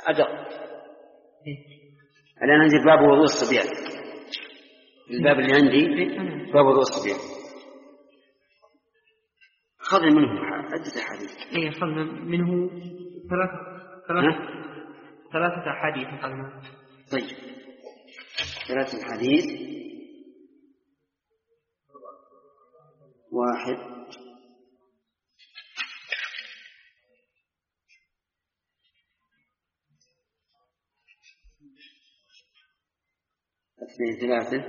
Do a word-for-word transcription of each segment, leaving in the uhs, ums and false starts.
أدق. الآن عندي باب وضوء الصبيان، الباب اللي عندي باب وضوء الصبيان، خذ منه عدة أحاديث. إيه خذ منه ثلاثة ثلاثة ثلاثة أحاديث. طيب ثلاثة أحاديث. واحد اثنين ثلاثة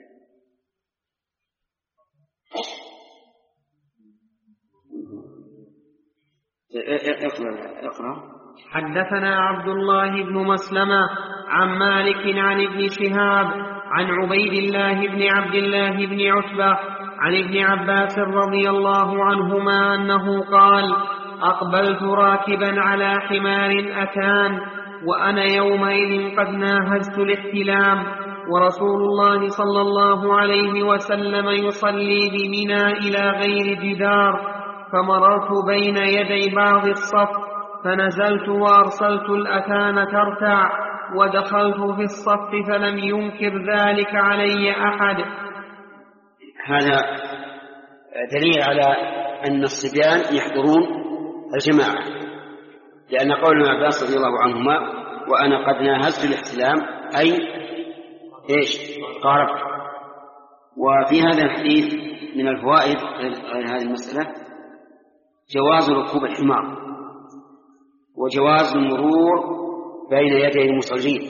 اقرأ اقرأ. حدثنا عبد الله بن مسلمة عن مالك عن ابن شهاب عن عبيد الله بن عبد الله بن عتبة عن ابن عباس رضي الله عنهما أنه قال: أقبلت راكبا على حمار أتان وأنا يومئذ قد ناهزت الاحتلام، ورسول الله صلى الله عليه وسلم يصلي بمنى إلى غير جدار، فمررت بين يدي بعض الصف فنزلت وأرسلت الأتان ترتع ودخلت في الصف فلم ينكر ذلك علي أحد. هذا دليل على أن الصبيان يحضرون الجماعة، لأن قول ابن عباس رضي الله عنهما وأنا قد ناهزت الاحتلام أي إيش؟ قاربت. وفي هذا الحديث من الفوائد غير هذه المسألة جواز ركوب الحمار وجواز المرور بين يدي المصلين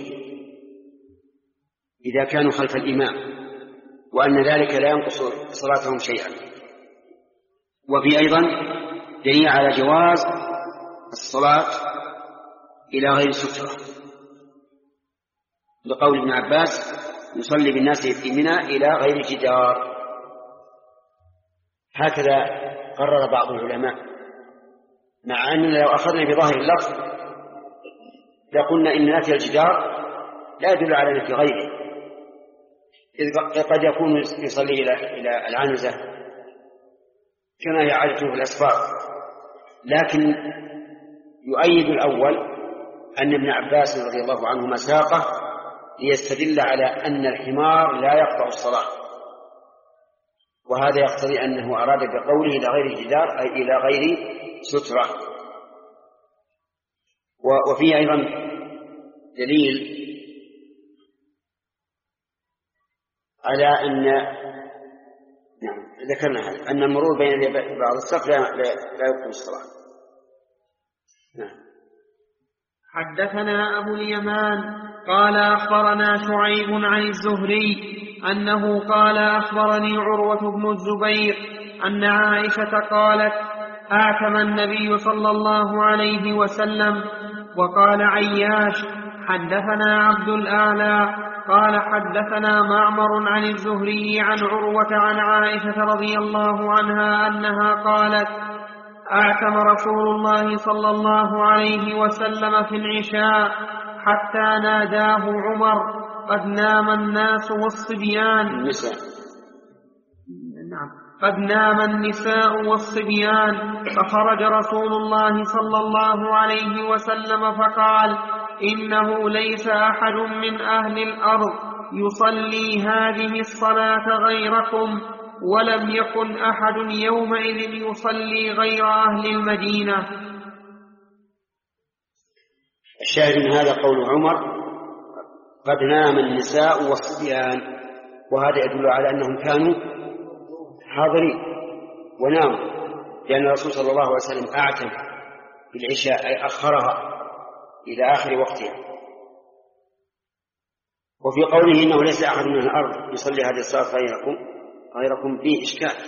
إذا كانوا خلف الإمام، وأن ذلك لا ينقص صلاتهم شيئا. وفي أيضا دليل على جواز الصلاة إلى غير سترة، لقول ابن عباس يصلي بالناس في منى إلى غير جدار. هكذا قرر بعض العلماء، مع أننا لو أخذنا بظاهر اللفظ لقلنا إن نفي الجدار لا يدل على نفي غيره، إذ قد يكون يصلي إلى إلى العنزة كما هي عادته في الأسفار. لكن يؤيد الأول أن ابن عباس رضي الله عنهما ساقه ليستدل على أن الحمار لا يقطع الصلاة، وهذا يقتضي أنه أراد بقوله إلى غير جدار أي إلى غير سترة. وفيه أيضا دليل على أن نعم ذكرنا هذا أن المرور بين بعض الصف لا لا يقطع الصلاة. نعم. حدثنا أبو اليمان قال أخبرنا شعيب عن الزهري أنه قال أخبرني عروة بن الزبير أن عائشة قالت: آتم النبي صلى الله عليه وسلم. وقال عياش: حدثنا عبد الأعلى قال حدثنا معمر عن الزهري عن عروة عن عائشة رضي الله عنها أنها قالت: أعتم رسول الله صلى الله عليه وسلم في العشاء حتى ناداه عمر: قد نام الناس والصبيان. النساء. نعم. قد نام النساء والصبيان. فخرج رسول الله صلى الله عليه وسلم فقال: إنه ليس أحد من أهل الأرض يصلي هذه الصلاة غيركم، ولم يكن أحد يومئذ يصلي غير أهل المدينة. الشاهد من هذا قول عمر: قد نام النساء والصبيان، وهذا يدل على أنهم كانوا حاضرين وناموا، لأن الرسول صلى الله عليه وسلم أعتم بالعشاء أي أخرها إلى آخر وقتها. وفي قوله إنه ليس أحد من الأرض يصلي هذه الصلاة غيركم غيركم فيه إشكال،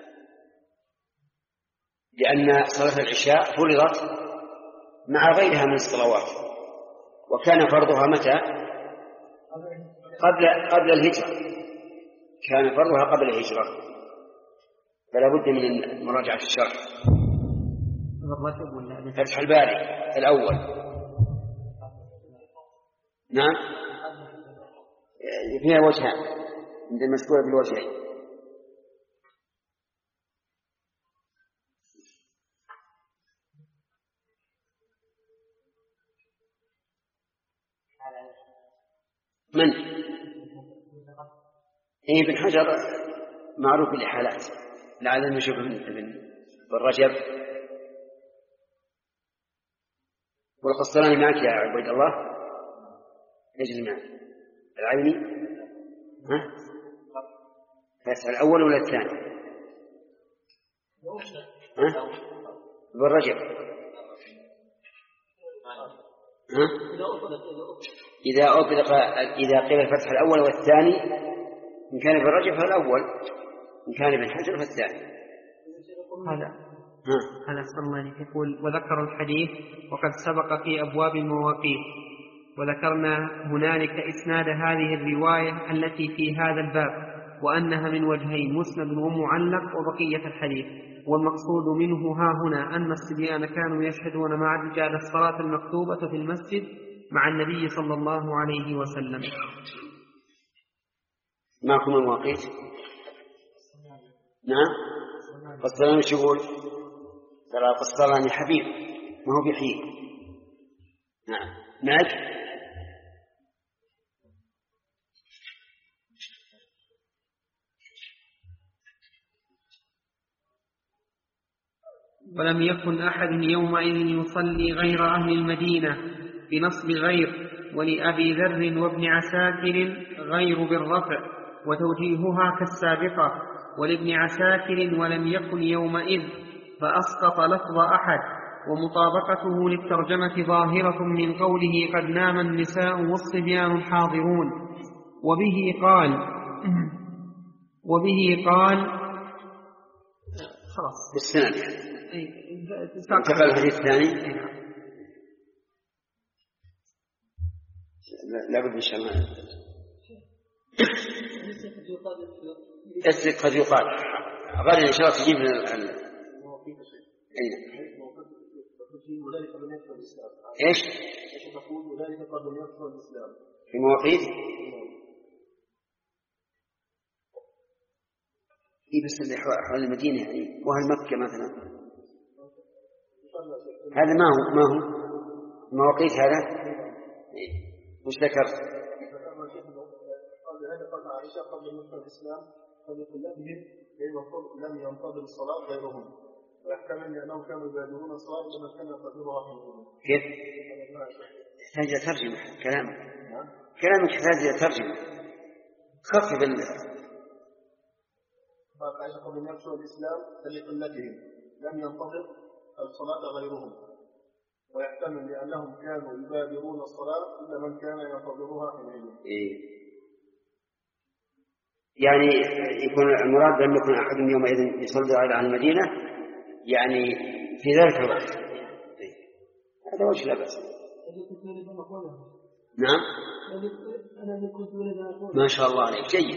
لأن صلاة العشاء فرضت مع غيرها من الصلوات، وكان فرضها متى؟ قبل قبل الهجرة، كان فرضها قبل الهجرة، فلا بد من مراجعة الشرح. فتح الباري الأول. نعم فيها وجهان عند المشكورة بالوجهين. من؟ إيه ابن حجر معروف بالإحالات، لعل نشوف ابن رجب. والقسطلاني معك يا عبيد الله؟ يجري معك العيني؟ ها؟ فاسأل الأول ولا الثاني؟ ها؟ ابن رجب. ها؟ إذا أطلق إذا قيل الفتح الأول والثاني، إن كان ابن رجب فالأول، إن كان ابن حجر فالثاني. هذا هذا أحسن الله عليك. يقول وذكر الحديث وقد سبق في أبواب المواقيت، وذكرنا هنالك إسناد هذه الرواية التي في هذا الباب، وأنها من وجهين، مسند ومعلق، وبقية الحديث. والمقصود منه ها هنا أن الصبيان كانوا يشهدون مع الرجال الصلاة المكتوبة في المسجد مع النبي صلى الله عليه وسلم. معكم المواقيت؟ نعم. قسطلاني شو يقول؟ ترى قسطلاني حبيب ما هو بحيل. نعم. معك؟ ولم يكن أحد يومئذ يصلي غير أهل المدينة بنصب غير، ولأبي ذر وابن عساكر غير بالرفع، وتوجيهها كالسابقة، ولابن عساكر ولم يكن يومئذ، فأسقط لفظ أحد، ومطابقته للترجمة ظاهرة من قوله قد نام النساء والصبيان حاضرون. وبه قال وبه قال خلاص بالسند انتقل الحديث الثاني. لا بد من شمال اسلك قد يقال غدا إن شاء الله تجيب من إيش؟ في مواقيت؟ إيه بس اللي حول المدينة يعني، وهل مكة مثلا؟ هذا ما هو ما هو مواقيت هذا؟ إيه. وش ذكرت؟ قال عائشة قبل نصر الإسلام فلقلتهم لم ينتظر الصلاة غيرهم، ويحتمل لأنهم كانوا يبادرون الصلاة لما كان ينتظرها حينهم. كيف؟ يحتاج ترجمة كلامك. كلامك يحتاج ترجمة. خفف ال. قال عائشة قبل نصر الإسلام فلقلتهم لم ينتظر الصلاة غيرهم، ويحتمل لأنهم كانوا يبادرون الصلاة إلا من كان ينتظرها حينهم. إيه. يعني يكون المراد بأن يكون أحد يومئذ يصلي على المدينة يعني في ذلك الوقت. هذا وجه لا بأس. نعم. ما شاء الله عليك جيد.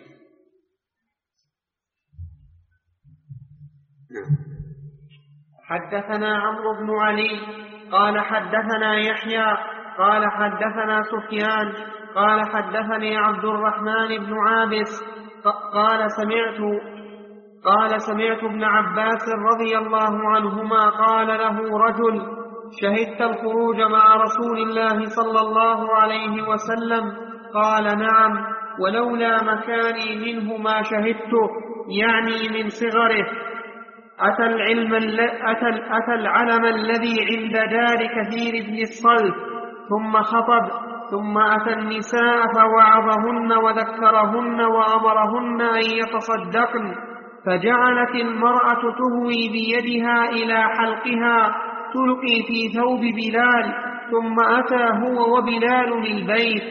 نعم. حدثنا عمرو بن علي قال حدثنا يحيى قال حدثنا سفيان قال حدثني عبد الرحمن بن عابس قال سمعت قال سمعت ابن عباس رضي الله عنهما قال له رجل شهدت الخروج مع رسول الله صلى الله عليه وسلم؟ قال نعم، ولولا مكاني منه ما شهدته، يعني من صغره. أتى, العلم أتى, أتى العلم الذي عند دار كثير بن الصلت ثم خطب، ثم أتى النساء فوعظهن وذكرهن وأمرهن أن يتصدقن، فجعلت المرأة تهوي بيدها إلى حلقها تلقي في ثوب بلال، ثم أتى هو وبلال للبيت.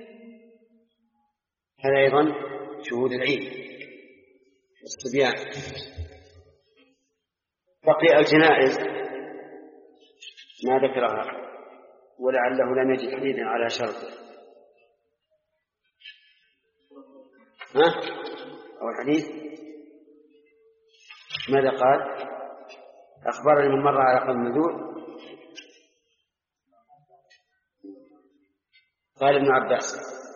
هذا أيضا شهود العيد الصبيان. بقي الجنائز ما ذكرها ولعله لم يجد حديثا على شرطه. ها؟ أو الحديث ماذا قال؟ أخبرني من مر على قوم النذور قال ابن عباس.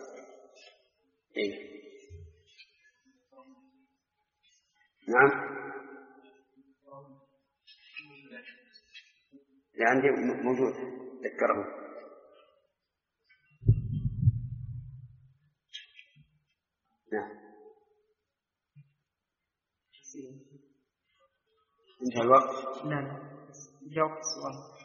إيه؟ نعم. اللي عندي موجود ذكره. انتهى الوقت. لا لا جاوب السؤال.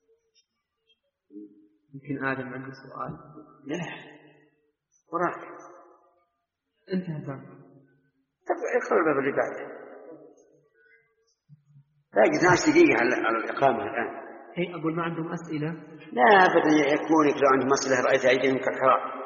يمكن آدم عنده سؤال. لا وراك انتهى الباب. طب اقرأ الباب اللي بعده. باقي اثنتا عشرة دقيقة على الإقامة الآن. هي أقول ما عندهم أسئلة. لا أبدا يكونك لو عندهم أسئلة رأيت أيديهم كالحرام.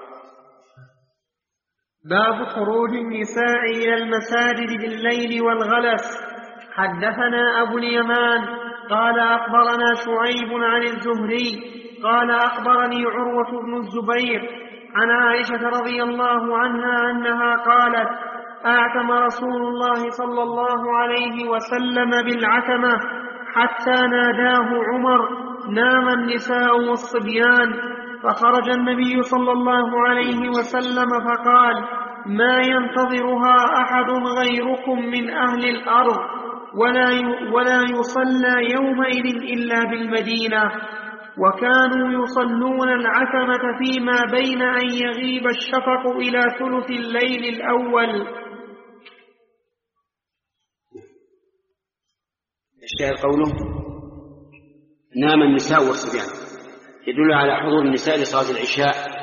باب خروج النساء إلى المساجد بالليل والغلس. حدثنا أبو اليمان قال أخبرنا شعيب عن الزهري قال أخبرني عروة بن الزبير عن عائشة رضي الله عنها أنها قالت: أعتم رسول الله صلى الله عليه وسلم بالعتمة حتى ناداه عمر: نام النساء والصبيان. فخرج النبي صلى الله عليه وسلم فقال: ما ينتظرها أحد غيركم من أهل الأرض ولا ولا يصلى يومئذ إلا بالمدينة. وكانوا يصلون العتمة فيما بين أن يغيب الشفق إلى ثلث الليل الأول. الشاهد قوله: نام النساء والصبيان، يدل على حضور النساء لصلاة العشاء.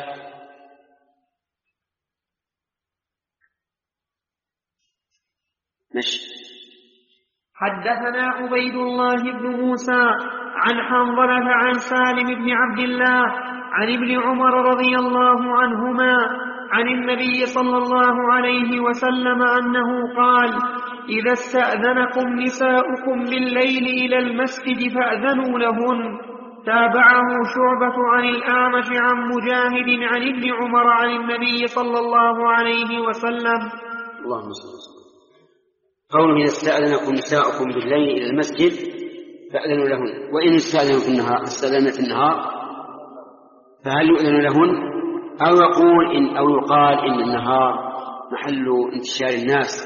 ماشي. حدثنا عبيد الله بن موسى عن حنظلة عن سالم بن عبد الله عن ابن عمر رضي الله عنهما عن النبي صلى الله عليه وسلم أنه قال: إذا استأذنكم نساؤكم بالليل إلى المسجد فأذنوا لهن. تابعه شعبة عن الأعمش عن مجاهد عن ابن عمر عن النبي صلى الله عليه وسلم. اللهم صل وسلم. قوله: إذا استأذنكم نساؤكم بالليل إلى المسجد فأذنوا لهن. وإن استأذنوا في النهار استأذن في النهار فهل يؤذن لهن؟ أو يقول إن أو يقال إن النهار محل انتشار الناس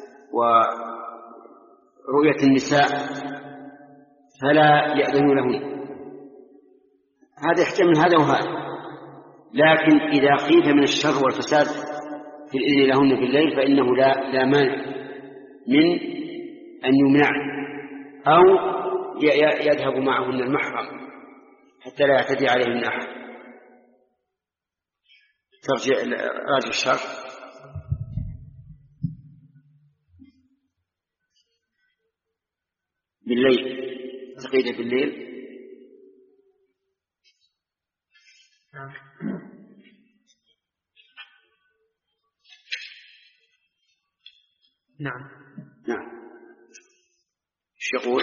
ورؤية النساء فلا يأذنوا لهن. هذا يحتمل هذا وهذا، لكن إذا خيف من الشر والفساد في الإذن لهن في الليل فإنه لا لا مانع من أن يمنع أو يذهب معهن المحرم حتى لا يعتدي عليهن أحد. ترجع راجع الشرح. بالليل، تقييد بالليل. نعم نعم. ايش يقول؟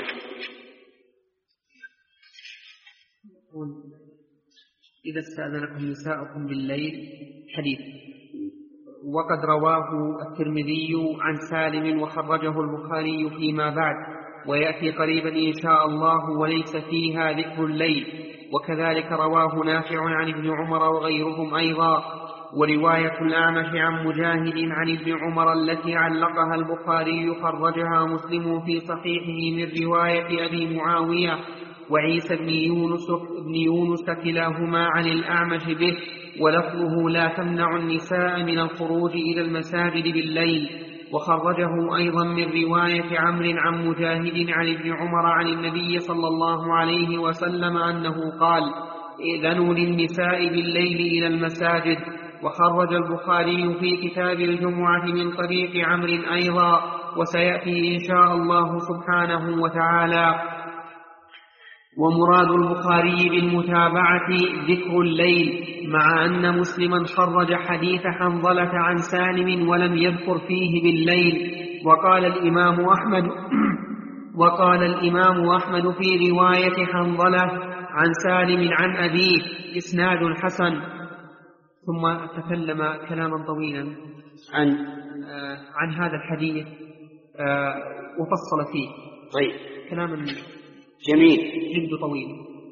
إذا استأذنكم نساؤكم بالليل حديث، وقد رواه الترمذي عن سالم وخرجه البخاري فيما بعد، ويأتي قريبا إن شاء الله وليس فيها ذكر الليل. وكذلك رواه نافع عن ابن عمر وغيرهم أيضا. ورواية الأعمش عن مجاهد عن ابن عمر التي علقها البخاري خرجها مسلم في صحيحه من رواية أبي معاوية وعيسى بن يونس, بن يونس كلاهما عن الأعمش به، ولفظه: لا تمنع النساء من الخروج إلى المساجد بالليل. وخرجه أيضا من رواية عمرو عن مجاهد عن ابن عمر عن النبي صلى الله عليه وسلم أنه قال: إذنوا للنساء بالليل إلى المساجد. وخرج البخاري في كتاب الجمعة من طريق عمرو أيضا، وسيأتي إن شاء الله سبحانه وتعالى. ومراد البخاري بالمتابعة ذكر الليل، مع أن مسلما خرج حديث حنظلة عن سالم ولم يذكر فيه بالليل. وقال الإمام أحمد وقال الإمام أحمد في رواية حنظلة عن سالم عن أبيه إسناد حسن. ثم تكلم كلاما طويلا عن آه عن هذا الحديث آه وفصل فيه. طيب. كلاما جميل جد طويل.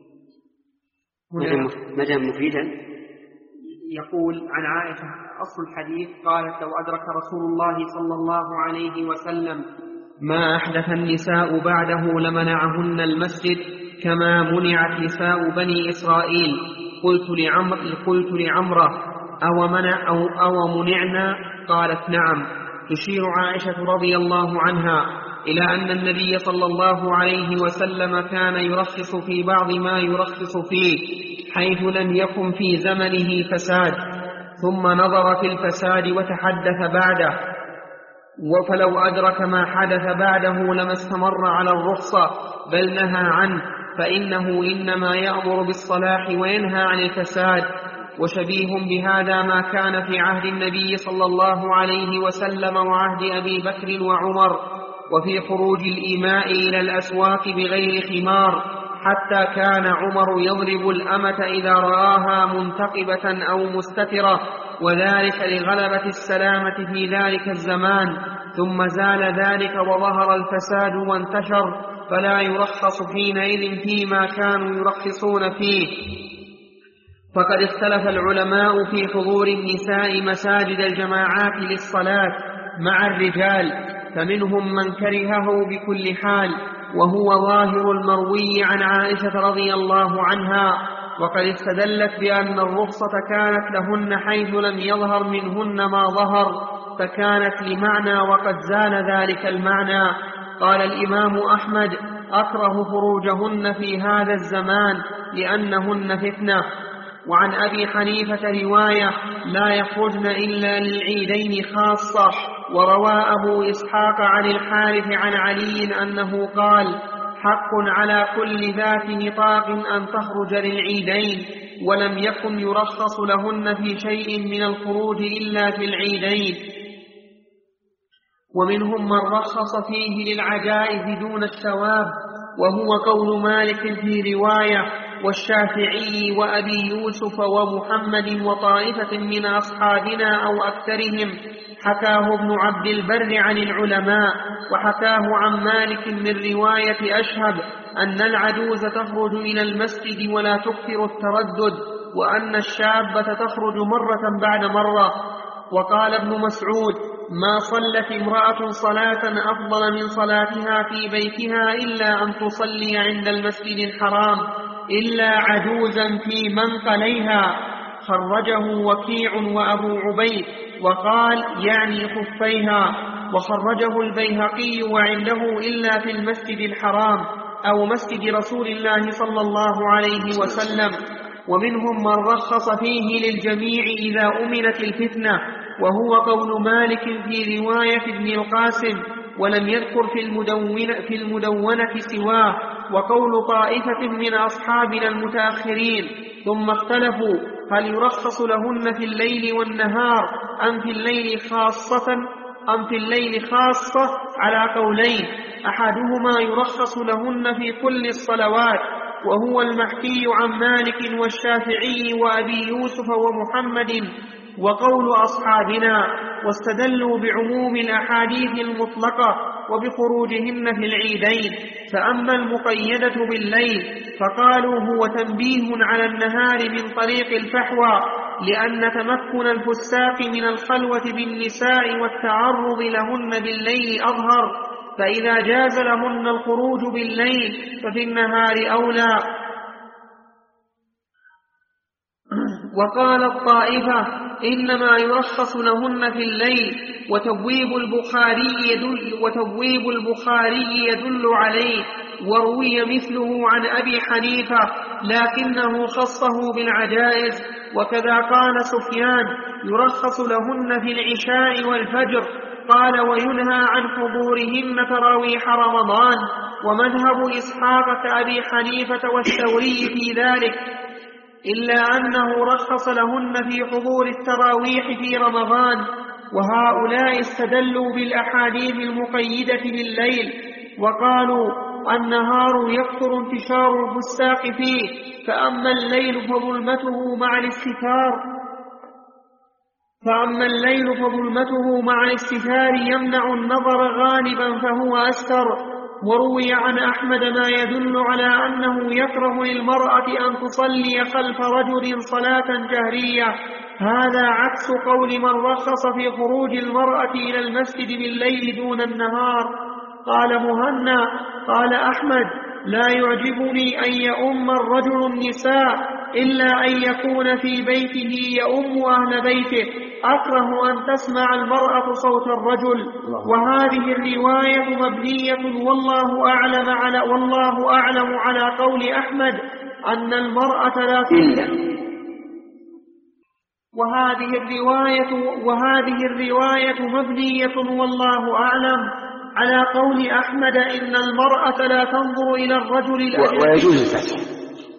مدى مفيدا. يقول عن عائشة: أصل الحديث قالت: لو أدرك رسول الله صلى الله عليه وسلم ما أحدث النساء بعده لمنعهن المسجد كما منعت نساء بني إسرائيل. قلت لعمر قلت لعمرة: أو منع أو, أو منعنا؟ قالت: نعم. تشير عائشة رضي الله عنها إلى أن النبي صلى الله عليه وسلم كان يرخص في بعض ما يرخص فيه، حيث لم يكن في زمنه فساد، ثم نظر في الفساد وتحدث بعده، فلو أدرك ما حدث بعده لما استمر على الرخصة، بل نهى عنه، فإنه إنما يأمر بالصلاح وينهى عن الفساد. وشبيه بهذا ما كان في عهد النبي صلى الله عليه وسلم وعهد أبي بكر وعمر، وفي خروج الإماء إلى الأسواق بغير خمار، حتى كان عمر يضرب الأمة إذا رآها منتقبة أو مستترة، وذلك لغلبة السلامة في ذلك الزمان، ثم زال ذلك وظهر الفساد وانتشر، فلا يرخص حينئذ فيما كانوا يرخصون فيه. فقد اختلف العلماء في حضور النساء مساجد الجماعات للصلاة مع الرجال، فمنهم من كرهه بكل حال، وهو ظاهر المروي عن عائشة رضي الله عنها، وقد استدلت بأن الرخصة كانت لهن حيث لم يظهر منهن ما ظهر، فكانت لمعنى وقد زال ذلك المعنى. قال الإمام أحمد: أكره خروجهن في هذا الزمان لأنهن فتنة. وعن أبي حنيفة رواية: لا يخرجن إلا للعيدين خاصة. وروى أبو إسحاق عن الحارث عن علي أنه قال: حق على كل ذات نطاق أن تخرج للعيدين، ولم يكن يرخص لهن في شيء من الخروج إلا في العيدين. ومنهم من رخص فيه للعجائز دون الثواب، وهو قول مالك في رواية، والشافعي وأبي يوسف ومحمد وطائفة من أصحابنا أو أكثرهم، حكاه ابن عبد البر عن العلماء، وحكاه عن مالك من رواية أشهب أن العجوز تخرج إلى المسجد ولا تكثر التردد، وأن الشابة تخرج مرة بعد مرة. وقال ابن مسعود: ما صلت امرأة صلاة أفضل من صلاتها في بيتها إلا أن تصلي عند المسجد الحرام إلا عجوزا في منقليها. خرجه وكيع وأبو عبيد، وقال يعني خفيها. وخرجه البيهقي وعنده إلا في المسجد الحرام أو مسجد رسول الله صلى الله عليه وسلم. ومنهم من رخص فيه للجميع إذا أمنت الفتنة، وهو قول مالك في رواية ابن القاسم، ولم يذكر في المدونة, في المدونة سواه، وقول طائفة من أصحابنا المتأخرين. ثم اختلفوا هل يرخص لهن في الليل والنهار أم في الليل خاصة أم في الليل خاصة على قولين، أحدهما يرخص لهن في كل الصلوات، وهو المحكي عن مالك والشافعي وأبي يوسف ومحمد وقول أصحابنا، واستدلوا بعموم الأحاديث المطلقة وبخروجهن في العيدين. فأما المقيدة بالليل فقالوا هو تنبيه على النهار من طريق الفحوى، لأن تمكن الفساق من الخلوة بالنساء والتعرض لهن بالليل أظهر، فإذا جاز لهن الخروج بالليل ففي النهار أولى. وقال الطائفة إنما يرخص لهن في الليل، وتبويب البخاري يدل, وتبويب البخاري يدل عليه، وروي مثله عن أبي حنيفة لكنه خصه بالعجائز. وكذا قال سفيان يرخص لهن في العشاء والفجر، قال وينهى عن حضورهن تراويح رمضان. ومذهب إسحاق كأبي حنيفة والثوري في ذلك، إلا أنه رخص لهن في حضور التراويح في رمضان. وهؤلاء استدلوا بالأحاديث المقيدة بالليل، وقالوا النهار يكثر انتشار الفساق فيه، فأما الليل فظلمته مع الاستتار فأما الليل فظلمته مع الاستتار يمنع النظر غالبا فهو أستر. وروي عن أحمد ما يدل على أنه يكره للمرأة أن تصلي خلف رجل صلاة جهرية، هذا عكس قول من رخص في خروج المرأة إلى المسجد بالليل دون النهار. قال مهنا قال أحمد لا يعجبني أن يؤم الرجل النساء، إلا أن يكون في بيته يؤم أهل بيته. أكره أن تسمع المرأة صوت الرجل. وهذه الرواية مبنية والله أعلم على والله أعلم على قول أحمد أن المرأة لا تنكح. وهذه الرواية وهذه الرواية مبنية والله أعلم على قول أحمد إن المرأة لا تنظر إلى الرجل الأجنبي. ويجوز الفتح،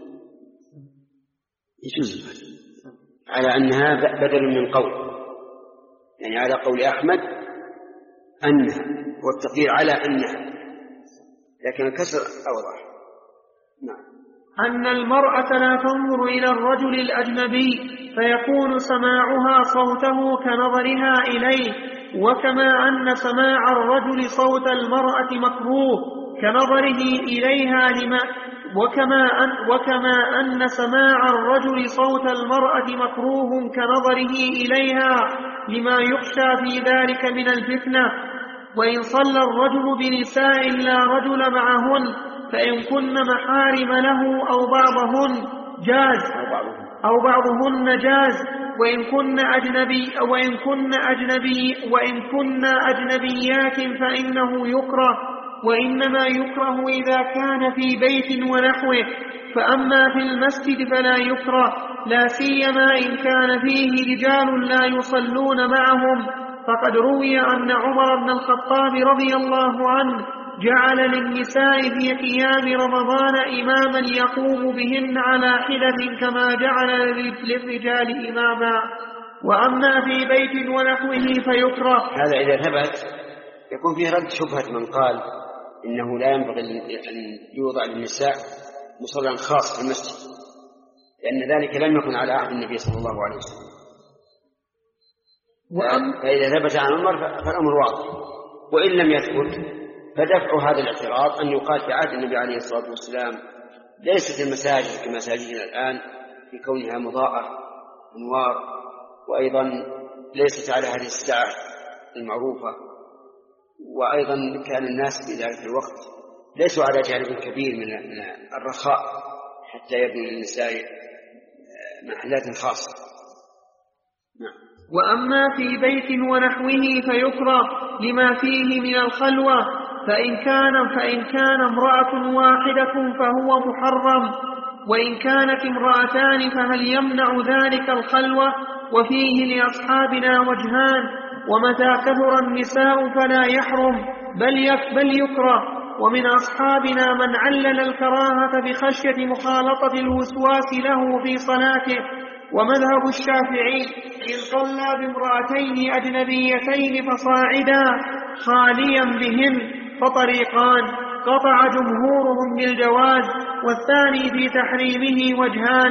يجوز الفتح على أنها بدل من قول، يعني على قول أحمد أنها، والتقدير على أنها، لكن الكسر أوضح. نعم. أن المرأة لا تنظر إلى الرجل الأجنبي فيكون سماعها صوته كنظرها إليه، وكما أن سماع الرجل صوت المرأة مكروه كنظره إليها لما وكما أن, وكما أن سماع الرجل صوت المرأة مكروه كنظره إليها لما يخشى في ذلك من الفتنة. وإن صلى الرجل بنساء لا رجل معهن فإن كن محارم له أو بعضهن جاز أو بعضهن جاز وإن كن أجنبي وإن كن أجنبي وإن كن أجنبيات فإنه يكره، وإنما يكره إذا كان في بيت ونحوه. فأما في المسجد فلا يكره، لا سيما إن كان فيه رجال لا يصلون معهم. فقد روي أن عمر بن الخطاب رضي الله عنه جعل للنساء في قيام رمضان إماما يقوم بهن على حدث كما جعل للرجال إماما. وأما في بيت ونحوه فيكره. هذا إذا ثبت يكون فيه رد شبهة من قال إنه لا ينبغي أن يوضع للنساء مصلى خاص في المسجد، لأن ذلك لم يكن على عهد النبي صلى الله عليه وسلم. فإذا ثبت عن عمر فالأمر واضح. وإن لم يثبت فدفع هذا الاعتراض أن يقال في عهد النبي عليه الصلاة والسلام ليست المساجد كمساجدنا الآن في كونها مضاءة أنوار، وأيضا ليست على هذه الساعة المعروفة، وأيضا كان الناس في ذلك الوقت ليسوا على جانب كبير من الرخاء حتى يبنوا للنساء محلات خاصة. نعم. وأما في بيت ونحوه فيكره لما فيه من الخلوة. فإن كان, فإن كان امرأة واحدة فهو محرم، وإن كانت امرأتان فهل يمنع ذلك الخلوة؟ وفيه لأصحابنا وجهان، ومتى كثر النساء فلا يحرم بل, بل يكره. ومن أصحابنا من علل الكراهة بخشية مخالطة الوسواس له في صلاته. ومذهب الشافعي إن صلى بامرأتين أجنبيتين فصاعدا خاليا بهن فطريقان، قطع جمهورهم بالجواز، والثاني في تحريمه وجهان.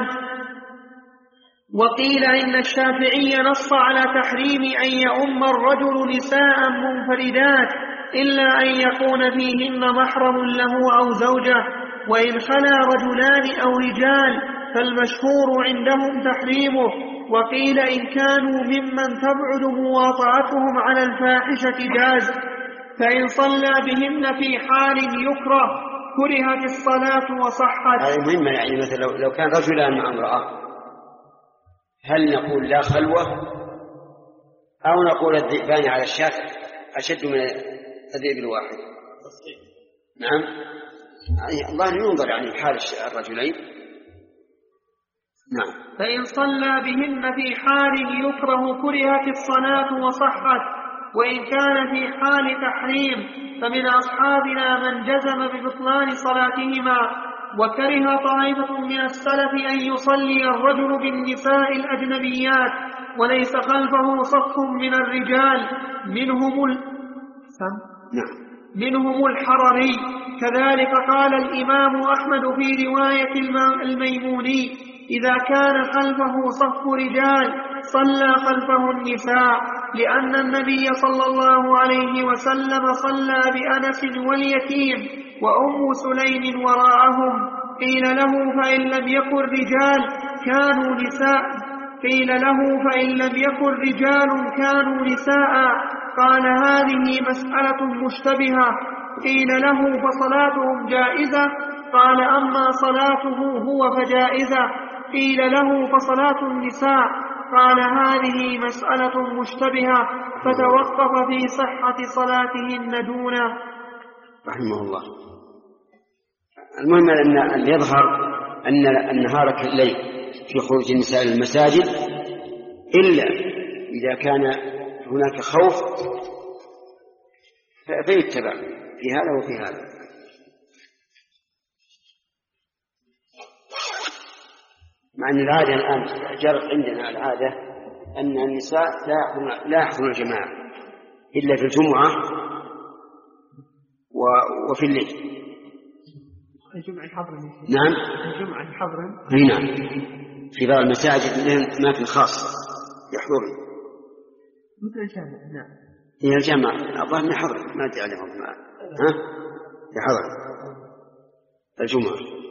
وقيل إن الشافعي نص على تحريم أن يؤم الرجل نساء منفردات إلا أن يكون فيهن محرم له أو زوجة، وإن خلا رجلان أو رجال فالمشهور عندهم تحريمه. وقيل إن كانوا ممن تبعد مواطعتهم على الفاحشة جاز. فإن صلى بهن في حال يكره كرهت الصلاة وصحت. هذه مهمة، يعني مثلا لو, لو كان رجلان مع امرأة هل نقول لا خلوة أو نقول الذئبان على الشاة أشد من الذئب الواحد؟ نعم، الله ينظر يعني حال الرجلين. نعم. فإن صلى بهن في حال يكره كرهت الصلاة وصحت. وإن كان في حال تحريم فمن أصحابنا من جزم ببطلان صلاتهما. وكره طائفة من السلف أن يصلي الرجل بالنساء الأجنبيات وليس خلفه صف من الرجال منهم ال... منهم الحرري. كذلك قال الإمام أحمد في رواية الميموني إذا كان خلفه صف رجال صلى خلفه النساء، لأن النبي صلى الله عليه وسلم صلى بأنس واليتيم وأم سليم وراءهم. قيل له فإن لم يكن رجال كانوا نساء قيل له فإن لم يكن رجال كانوا نساء قال هذه مسألة مشتبهة. قيل له فصلاتهم جائزة؟ قال أما صلاته هو فجائزة. قيل له فصلاة النساء؟ قال هذه مسألة مشتبهة فتوقف في صحة صلاتهن دونا. رحمه الله. المهم أن يظهر أن النهار كالليل في خروج النساء للمساجد، إلا إذا كان هناك خوف فيتبع في هذا وفي هذا. مع أن العادة الآن جرت عندنا العادة أن النساء لا يحضرن الجماعة إلا في الجمعة وفي الليل. الجمعة حضر. نعم. الجمعة حضر. نعم. في بعض المساجد لهم أماكن خاصة يحضرن. مثل الجامع. نعم. هي الجامعة الظاهر من حضر ما أدري عليهم. ها؟ في حضر الجمعة.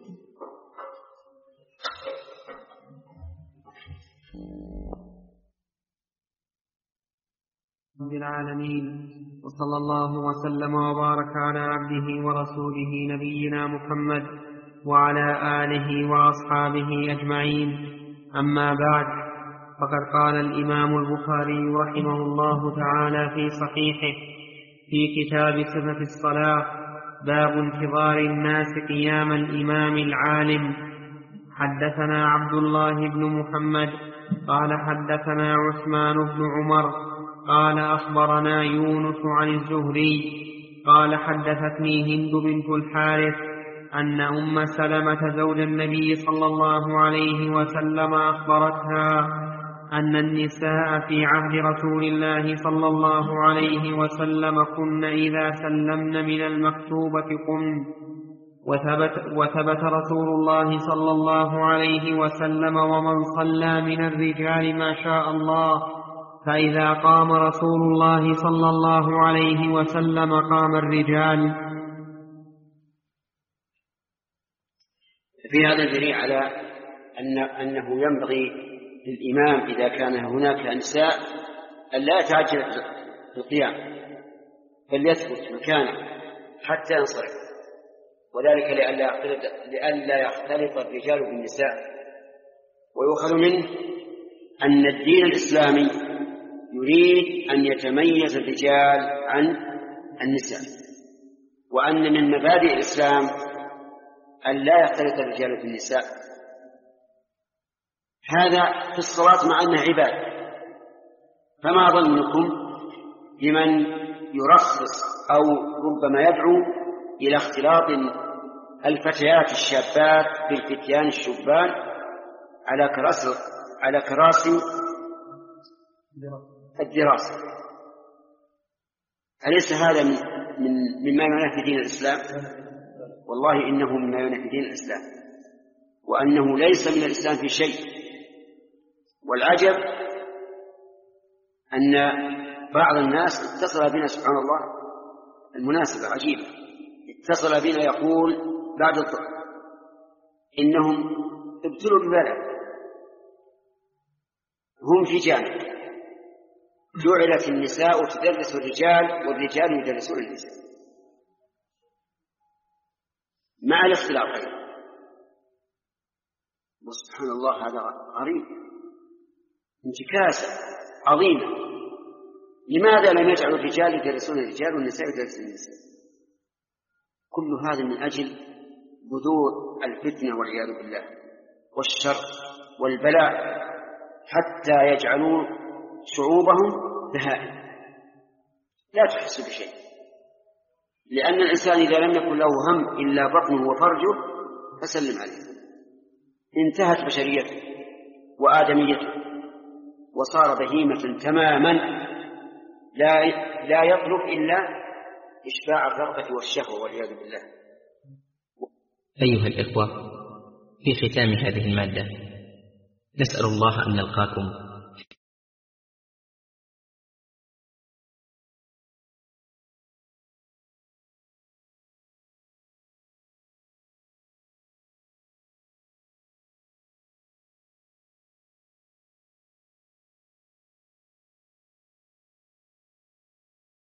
رب العالمين، وصلى الله وسلم وبارك على عبده ورسوله نبينا محمد وعلى آله وأصحابه أجمعين. أما بعد، فقد قال الإمام البخاري رحمه الله تعالى في صحيحه في كتاب صفة الصلاة: باب انتظار الناس قيام الإمام العالم. حدثنا عبد الله بن محمد قال حدثنا عثمان بن عمر قال أخبرنا يونس عن الزهري قال حدثتني هند بنت الحارث أن أم سلمة زوج النبي صلى الله عليه وسلم أخبرتها أن النساء في عهد رسول الله صلى الله عليه وسلم كن إذا سلمن من المكتوبة قمن، وثبت, وثبت رسول الله صلى الله عليه وسلم ومن صلى من الرجال ما شاء الله، فإذا قام رسول الله صلى الله عليه وسلم قام الرجال. في هذا دليل على أن أنه ينبغي للإمام إذا كان هناك نساء أن لا يتعجل في القيام، بل يثبت مكانه حتى ينصرف، وذلك لئلا يختلط, لئلا يختلط الرجال بالنساء. ويؤخذ منه أن الدين الإسلامي يريد أن يتميز الرجال عن النساء، وأن من مبادئ الإسلام أن لا يختلط الرجال بالنساء. هذا في الصلاة مع أنها عبادة. فما ظنكم بمن يرخص أو ربما يدعو إلى اختلاط الفتيات الشابات بالفتيان الشبان على كراسي على كراسي الدراسة؟ أليس هذا من من مما ينافي دين الإسلام؟ والله إنه مما ينافي دين الإسلام، وأنه ليس من الإسلام في شيء. والعجب أن بعض الناس اتصل بنا، سبحان الله المناسبة عجيبة، اتصل بنا يقول بعد الظهر إنهم ابتلوا ببلاء، هم في جانب جعلت النساء تدرس الرجال والرجال يدرسون النساء مع الاختلاطين. وسبحان الله هذا غريب، انتكاسة عظيمة. لماذا لم يجعل الرجال يدرسون الرجال والنساء يدرسون النساء؟ كل هذا من أجل بذور الفتنة والعياذ بالله والشر والبلاء، حتى يجعلون شعوبهم بهائم لا تحس بشيء. لأن الإنسان إذا لم يكن له هم إلا بطنه وفرجه فسلم عليه، انتهت بشريته وآدميته وصار بهيمة تماما لا لا يطلب إلا إشباع الرغبة والشهوة والعياذ بالله. أيها الإخوة، في ختام هذه المادة نسأل الله أن نلقاكم